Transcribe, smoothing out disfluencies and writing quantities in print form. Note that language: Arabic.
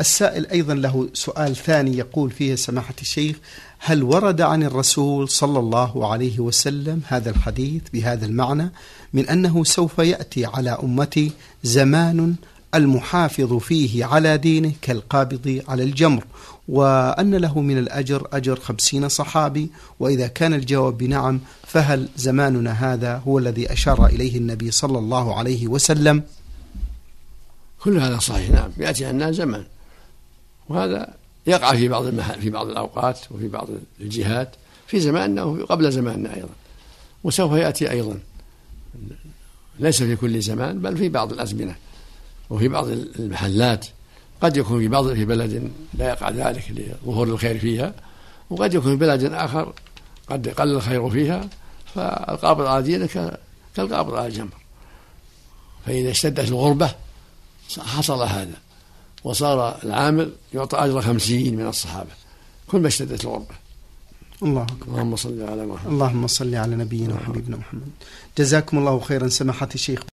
السائل أيضا له سؤال ثاني يقول فيه سماحة الشيخ: هل ورد عن الرسول صلى الله عليه وسلم هذا الحديث بهذا المعنى من أنه سوف يأتي على أمتي زمان المحافظ فيه على دينه كالقابض على الجمر، وأن له من الأجر أجر 50 صحابي؟ وإذا كان الجواب بنعم، فهل زماننا هذا هو الذي أشار إليه النبي صلى الله عليه وسلم؟ كل هذا صحيح، نعم، يأتي الناس زمان، وهذا يقع في بعض الأوقات وفي بعض الجهات في زماننا وقبل زماننا أيضا، وسوف يأتي أيضا، ليس في كل زمان بل في بعض الأزمنة وفي بعض المحلات. قد يكون في بلد لا يقع ذلك لظهور الخير فيها، وقد يكون في بلد آخر قد قل الخير فيها، فالقابض على دينه كالقابض على الجمر. فإذا اشتدت الغربة حصل هذا، وصار العامل يعطى أجر 50 من الصحابة كل ما اشتدت الغربة. اللهم صل على محمد. اللهم صل على نبينا وحبيبنا محمد. جزاكم الله خيرا سماحة الشيخ.